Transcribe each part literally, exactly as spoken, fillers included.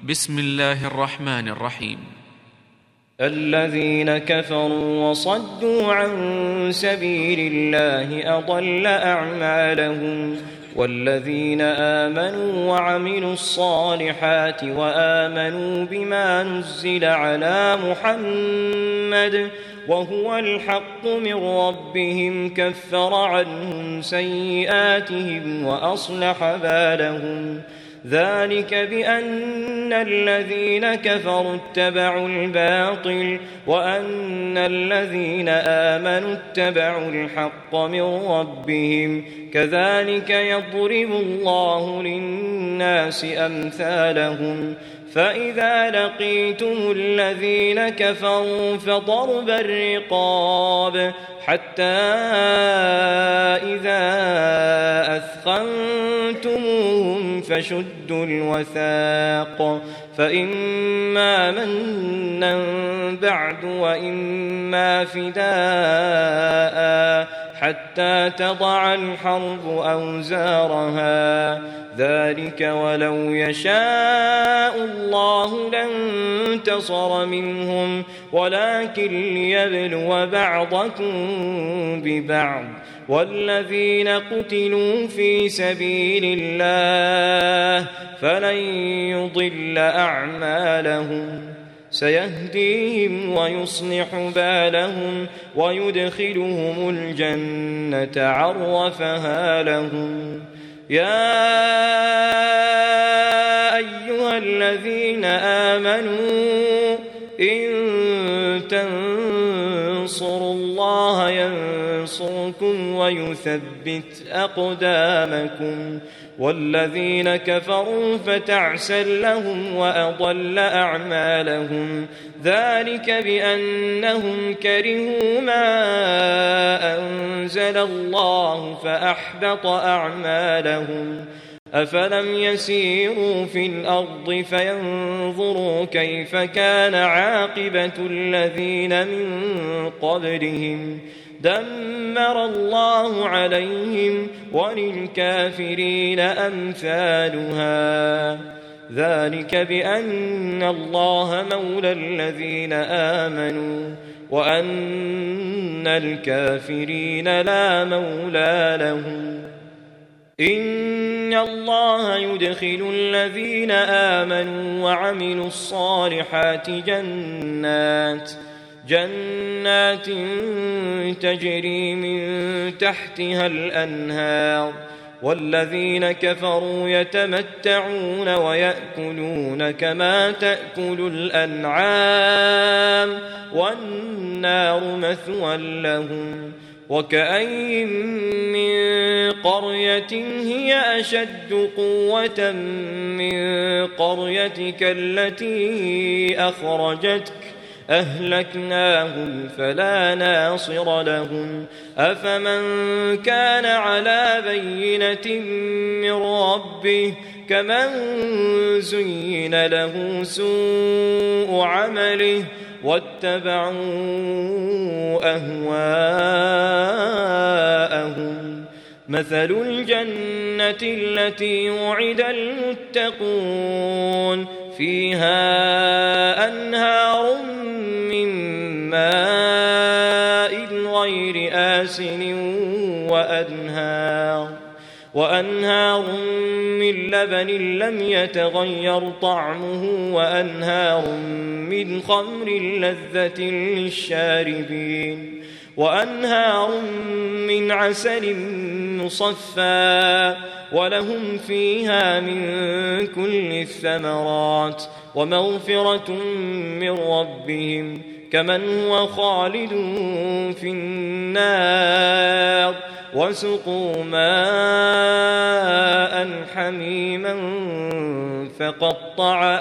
بسم الله الرحمن الرحيم. الذين كفروا وصدوا عن سبيل الله أضل أعمالهم، والذين آمنوا وعملوا الصالحات وآمنوا بما نزل على محمد وهو الحق من ربهم كفر عنهم سيئاتهم وأصلح بالهم. ذلك بأن الذين كفروا اتبعوا الباطل وأن الذين آمنوا اتبعوا الحق من ربهم، كذلك يضرب الله للناس أمثالهم. فإذا لقيتم الذين كفروا فضرب الرقاب حتى إذا أثخنتموهم فشدوا الوثاق، فإما منا بعد وإما فداء حتى تضع الحرب أوزارها. ذلك ولو يشاء الله لانتصر منهم ولكن ليبلو بعضكم ببعض. والذين قتلوا في سبيل الله فلن يضل أعمالهم، سيهديهم ويصلح بالهم ويدخلهم الجنة عرفها لهم. يا أيها الذين آمنوا إن تنصروا الله ينصركم ويثبت أقدامكم. والذين كفروا فتعسا لهم وأضل أعمالهم. ذلك بأنهم كرهوا ما أنزل الله فأحبط أعمالهم. أفلم يسيروا في الأرض فينظروا كيف كان عاقبة الذين من قبلهم، دمر الله عليهم وللكافرين أمثالها. ذلك بأن الله مولى الذين آمنوا وأن الكافرين لا مولى لهم. إن الله يدخل الذين آمنوا وعملوا الصالحات جنات جنات تجري من تحتها الأنهار، والذين كفروا يتمتعون ويأكلون كما تأكل الأنعام والنار مثوى لهم. وكأين من قرية هي أشد قوة من قريتك التي أخرجتك أهلكناهم فلا ناصر لهم. أفمن كان على بينة من ربه كمن زين له سوء عمله واتبعوا أهواءهم. مثل الجنة التي وعد المتقون فيها أنهار من ماء غير آسن وأنهار وأنهار من لبن لم يتغير طعمه وأنهار من خمر لذة للشاربين وأنهار من عسل مصفى ولهم فيها من كل الثمرات ومغفرة من ربهم كمن هو خالد في النار وسقوا ماء حميما فقطع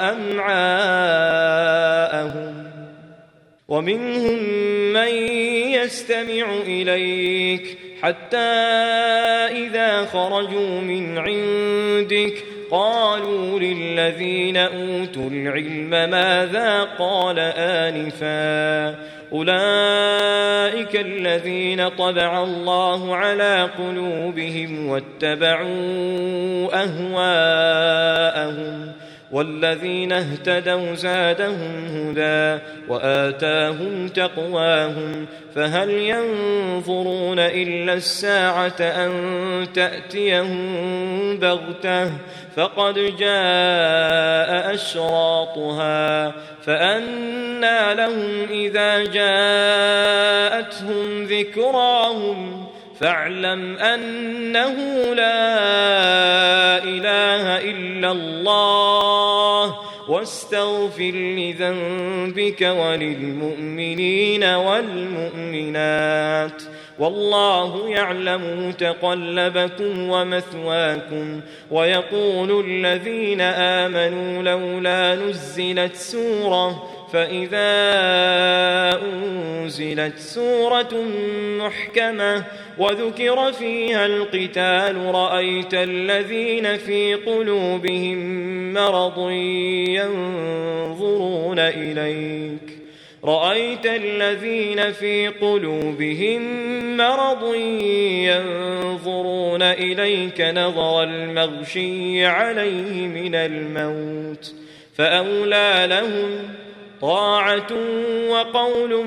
أمعاءهم. ومنهم من يستمع إليك حتى إذا خرجوا من عندك قالوا للذين أوتوا العلم ماذا قال آنفا أولئك الذين طبع الله على قلوبهم واتبعوا أهواءهم والذين اهتدوا زادهم هدى وآتاهم تقواهم فهل ينظرون إلا الساعة أن تأتيهم بغتة فقد جاء أشراطها فأنى لهم إذا جاءتهم ذكراهم فاعلم أنه لا إله إلا الله واستغفر لذنبك وللمؤمنين والمؤمنات والله يعلم متقلبكم ومثواكم ويقول الذين آمنوا لولا نزلت سورة فإذا أنزلت سورة محكمة وذكر فيها القتال رأيت الذين في قلوبهم مرض ينظرون إليك رأيت الذين في قلوبهم مرض ينظرون إليك نظر المغشي عليه من الموت فأولى لهم طاعة وقول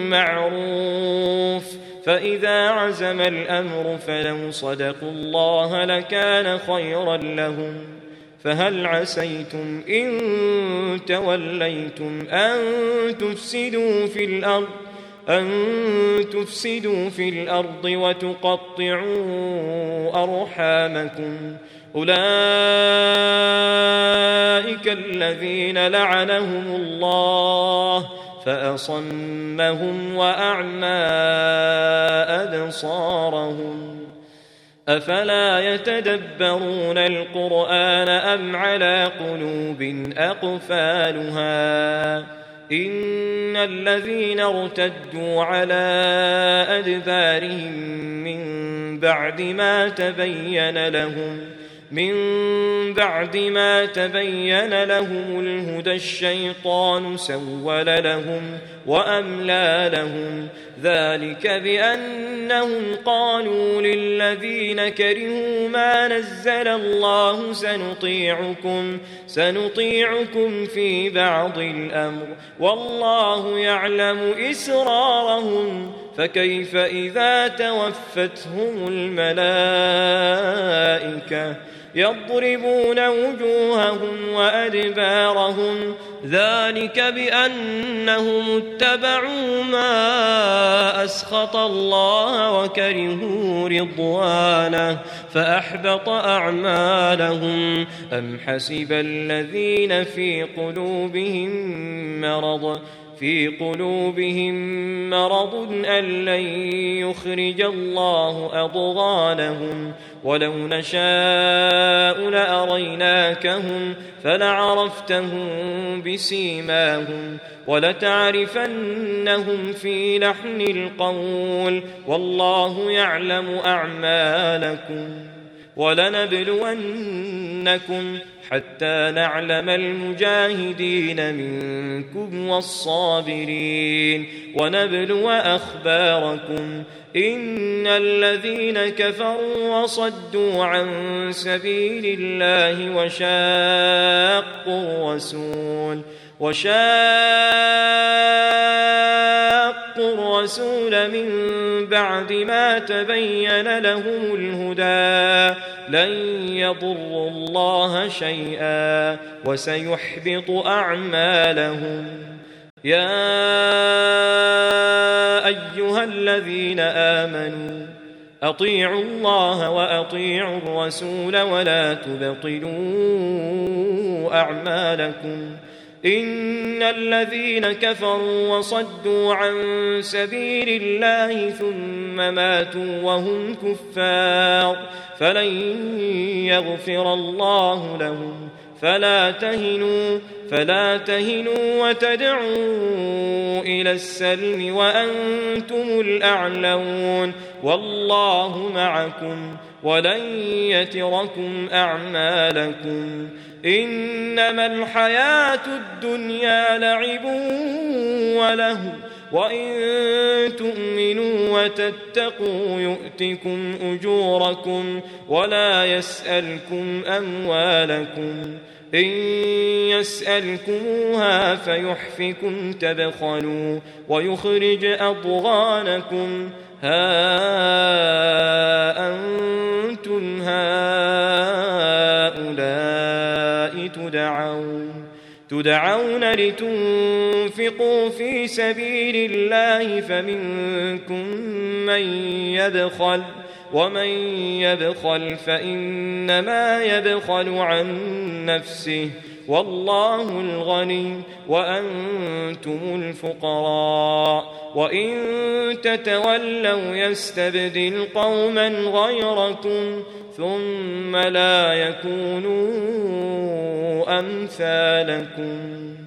معروف فإذا عزم الأمر فلو صدقوا الله لكان خيرا لهم فهل عسيتم إن توليتم أن تفسدوا في الأرض أن تفسدوا في الأرض وتقطعوا أرحامكم أولئك الذين لعنهم الله فأصمهم وأعمى أبصارهم أفلا يتدبرون القرآن أم على قلوب أقفالها إن الذين ارتدوا على أدبارهم من بعد ما تبين لهم من بعد ما تبين لهم الهدى الشيطان سول لهم وأملى لهم ذلك بأنهم قالوا للذين كرهوا ما نزل الله سنطيعكم سنطيعكم في بعض الأمر والله يعلم إسرارهم فكيف إذا توفتهم الملائكة يضربون وجوههم وأدبارهم ذلك بأنهم اتبعوا ما أسخط الله وكرهوا رضوانه فأحبط أعمالهم أم حسب الذين في قلوبهم مرض في قلوبهم مرض أن لن يخرج الله أضغانهم ولو نشاء لأريناكهم فلعرفتهم بسيماهم ولتعرفنهم في لحن القول والله يعلم أعمالكم ولنبلونكم حتى نعلم المجاهدين منكم والصابرين ونبلو أخباركم إن الذين كفروا وصدوا عن سبيل الله وشاقوا الرسول وشاقوا الرسول من بعد ما تبين لهم الهدى لن يضروا الله شيئا وسيحبط أعمالهم يا أيها الذين آمنوا أطيعوا الله وأطيعوا الرسول ولا تبطلوا أعمالكم إن الذين كفروا وصدوا عن سبيل الله ثم ماتوا وهم كفار فلن يغفر الله لهم فلا تهنوا فلا تهنوا وتدعوا إلى السلم وأنتم الأعلون والله معكم ولن يتركم أعمالكم إنما الحياة الدنيا لعب وله وإن تؤمنوا وتتقوا يؤتكم أجوركم ولا يسألكم أموالكم إن يسألكموها فيحفكم تبخلوا ويخرج أضغانكم ها أنتم هؤلاء تدعون تدعون لتنفقوا في سبيل الله فمنكم من يبخل ومن يبخل فإنما يبخل عن نفسه والله الغني وأنتم الفقراء وإن تتولوا يستبدل قوما غيركم ثم لا يكونوا أمثالكم